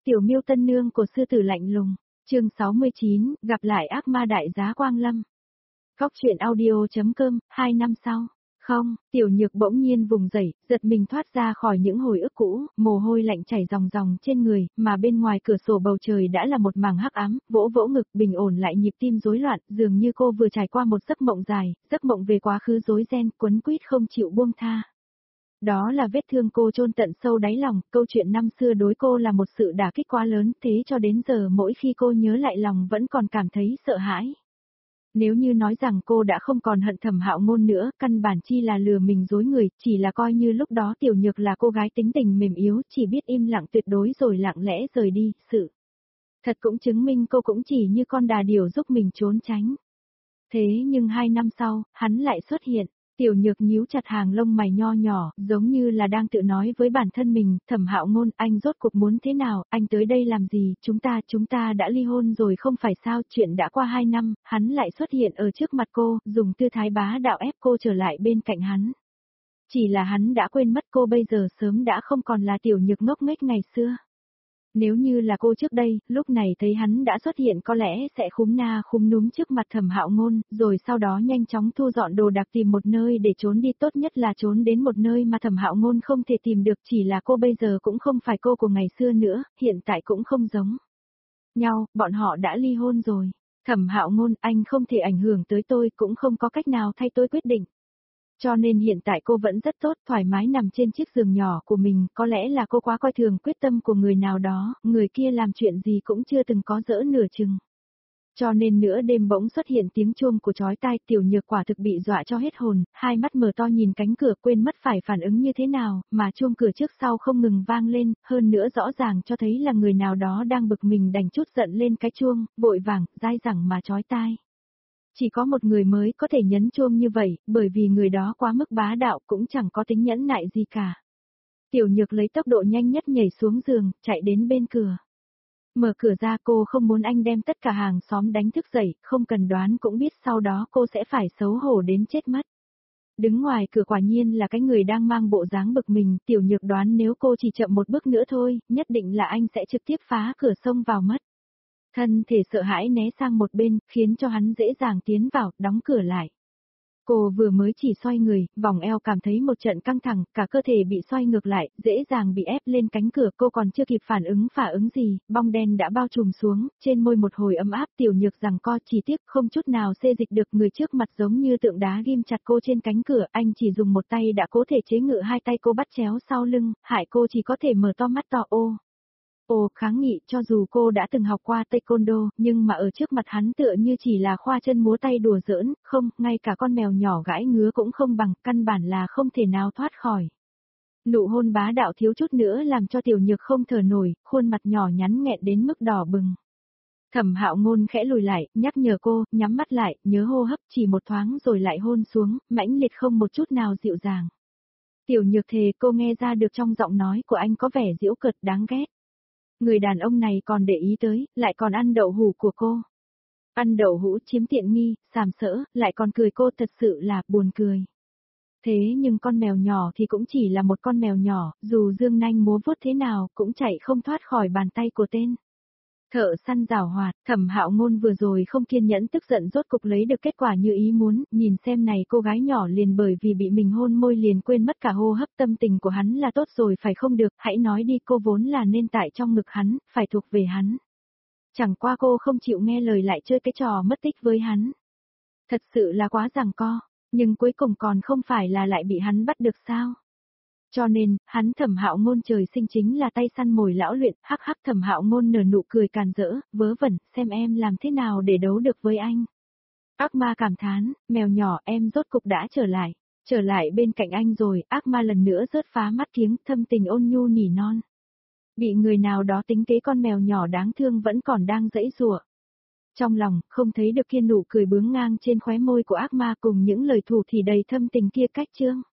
Tiểu Miêu tân nương của sư tử lạnh lùng, chương 69, gặp lại ác ma đại giá Quang Lâm. Góc truyện audio.com, 2 năm sau. Không, Tiểu Nhược bỗng nhiên vùng dậy, giật mình thoát ra khỏi những hồi ức cũ, mồ hôi lạnh chảy ròng ròng trên người, mà bên ngoài cửa sổ bầu trời đã là một mảng hắc ám, vỗ vỗ ngực bình ổn lại nhịp tim rối loạn, dường như cô vừa trải qua một giấc mộng dài, giấc mộng về quá khứ rối ren, quấn quýt không chịu buông tha. Đó là vết thương cô chôn tận sâu đáy lòng, câu chuyện năm xưa đối cô là một sự đả kích quá lớn, thế cho đến giờ mỗi khi cô nhớ lại lòng vẫn còn cảm thấy sợ hãi. Nếu như nói rằng cô đã không còn hận Thẩm Hạo Ngôn nữa, căn bản chi là lừa mình dối người, chỉ là coi như lúc đó Tiểu Nhược là cô gái tính tình mềm yếu, chỉ biết im lặng tuyệt đối rồi lặng lẽ rời đi, sự thật cũng chứng minh cô cũng chỉ như con đà điểu giúp mình trốn tránh. Thế nhưng 2 năm sau, hắn lại xuất hiện. Tiểu Nhược nhíu chặt hàng lông mày nho nhỏ, giống như là đang tự nói với bản thân mình, Thẩm Hạo Ngôn, anh rốt cuộc muốn thế nào, anh tới đây làm gì, chúng ta đã ly hôn rồi không phải sao, chuyện đã qua 2 năm, hắn lại xuất hiện ở trước mặt cô, dùng tư thái bá đạo ép cô trở lại bên cạnh hắn. Chỉ là hắn đã quên mất cô bây giờ sớm đã không còn là Tiểu Nhược ngốc nghếch ngày xưa. Nếu như là cô trước đây, lúc này thấy hắn đã xuất hiện có lẽ sẽ khúm na khúm núm trước mặt Thẩm Hạo Ngôn, rồi sau đó nhanh chóng thu dọn đồ đạc tìm một nơi để trốn đi, tốt nhất là trốn đến một nơi mà Thẩm Hạo Ngôn không thể tìm được, chỉ là cô bây giờ cũng không phải cô của ngày xưa nữa, hiện tại cũng không giống nhau, bọn họ đã ly hôn rồi. Thẩm Hạo Ngôn, anh không thể ảnh hưởng tới tôi, cũng không có cách nào thay tôi quyết định. Cho nên hiện tại cô vẫn rất tốt, thoải mái nằm trên chiếc giường nhỏ của mình, có lẽ là cô quá coi thường quyết tâm của người nào đó, người kia làm chuyện gì cũng chưa từng có dỡ nửa chừng. Cho nên nửa đêm bỗng xuất hiện tiếng chuông của chói tai, Tiểu Nhược quả thực bị dọa cho hết hồn, hai mắt mở to nhìn cánh cửa quên mất phải phản ứng như thế nào, mà chuông cửa trước sau không ngừng vang lên, hơn nữa rõ ràng cho thấy là người nào đó đang bực mình đành chút giận lên cái chuông, vội vàng, dai dẳng mà chói tai. Chỉ có một người mới có thể nhấn chuông như vậy, bởi vì người đó quá mức bá đạo cũng chẳng có tính nhẫn nại gì cả. Tiểu Nhược lấy tốc độ nhanh nhất nhảy xuống giường, chạy đến bên cửa. Mở cửa ra, cô không muốn anh đem tất cả hàng xóm đánh thức dậy, không cần đoán cũng biết sau đó cô sẽ phải xấu hổ đến chết mất. Đứng ngoài cửa quả nhiên là cái người đang mang bộ dáng bực mình, Tiểu Nhược đoán nếu cô chỉ chậm một bước nữa thôi, nhất định là anh sẽ trực tiếp phá cửa xông vào mất. Thân thể sợ hãi né sang một bên, khiến cho hắn dễ dàng tiến vào, đóng cửa lại. Cô vừa mới chỉ xoay người, vòng eo cảm thấy một trận căng thẳng, cả cơ thể bị xoay ngược lại, dễ dàng bị ép lên cánh cửa, cô còn chưa kịp phản ứng gì, bong đen đã bao trùm xuống, trên môi một hồi ấm áp. Tiểu Nhược giằng co chỉ tiếc không chút nào xê dịch được, người trước mặt giống như tượng đá ghim chặt cô trên cánh cửa, anh chỉ dùng một tay đã có thể chế ngự hai tay cô bắt chéo sau lưng, hại cô chỉ có thể mở to mắt to kháng nghị, cho dù cô đã từng học qua taekwondo, nhưng mà ở trước mặt hắn tựa như chỉ là khoa chân múa tay đùa giỡn, không, ngay cả con mèo nhỏ gãi ngứa cũng không bằng, căn bản là không thể nào thoát khỏi. Nụ hôn bá đạo thiếu chút nữa làm cho Tiểu Nhược không thở nổi, khuôn mặt nhỏ nhắn nghẹn đến mức đỏ bừng. Thẩm Hạo Ngôn khẽ lùi lại, nhắc nhở cô, nhắm mắt lại, nhớ hô hấp, chỉ một thoáng rồi lại hôn xuống, mãnh liệt không một chút nào dịu dàng. Tiểu Nhược thề cô nghe ra được trong giọng nói của anh có vẻ giễu cợt đáng ghét. Người đàn ông này còn để ý tới, lại còn ăn đậu hũ của cô. Ăn đậu hũ chiếm tiện nghi, sàm sỡ, lại còn cười cô, thật sự là buồn cười. Thế nhưng con mèo nhỏ thì cũng chỉ là một con mèo nhỏ, dù dương nanh múa vuốt thế nào cũng chạy không thoát khỏi bàn tay của tên thợ săn giảo hoạt. Thẩm Hạo Ngôn vừa rồi không kiên nhẫn tức giận rốt cục lấy được kết quả như ý muốn, nhìn xem này cô gái nhỏ liền bởi vì bị mình hôn môi liền quên mất cả hô hấp, tâm tình của hắn là tốt rồi phải không được, hãy nói đi, cô vốn là nên tại trong ngực hắn, phải thuộc về hắn. Chẳng qua cô không chịu nghe lời lại chơi cái trò mất tích với hắn. Thật sự là quá giằng co, nhưng cuối cùng còn không phải là lại bị hắn bắt được sao? Cho nên, hắn Thẩm Hạo Ngôn trời sinh chính là tay săn mồi lão luyện, hắc hắc. Thẩm Hạo Ngôn nở nụ cười càn rỡ, vớ vẩn, xem em làm thế nào để đấu được với anh. Ác ma cảm thán, mèo nhỏ em rốt cục đã trở lại bên cạnh anh rồi, ác ma lần nữa rớt phá mắt kiếng, thâm tình ôn nhu nỉ non. Bị người nào đó tính kế con mèo nhỏ đáng thương vẫn còn đang giãy giụa. Trong lòng, không thấy được kia nụ cười bướng ngang trên khóe môi của ác ma cùng những lời thủ thì đầy thâm tình kia cách chương.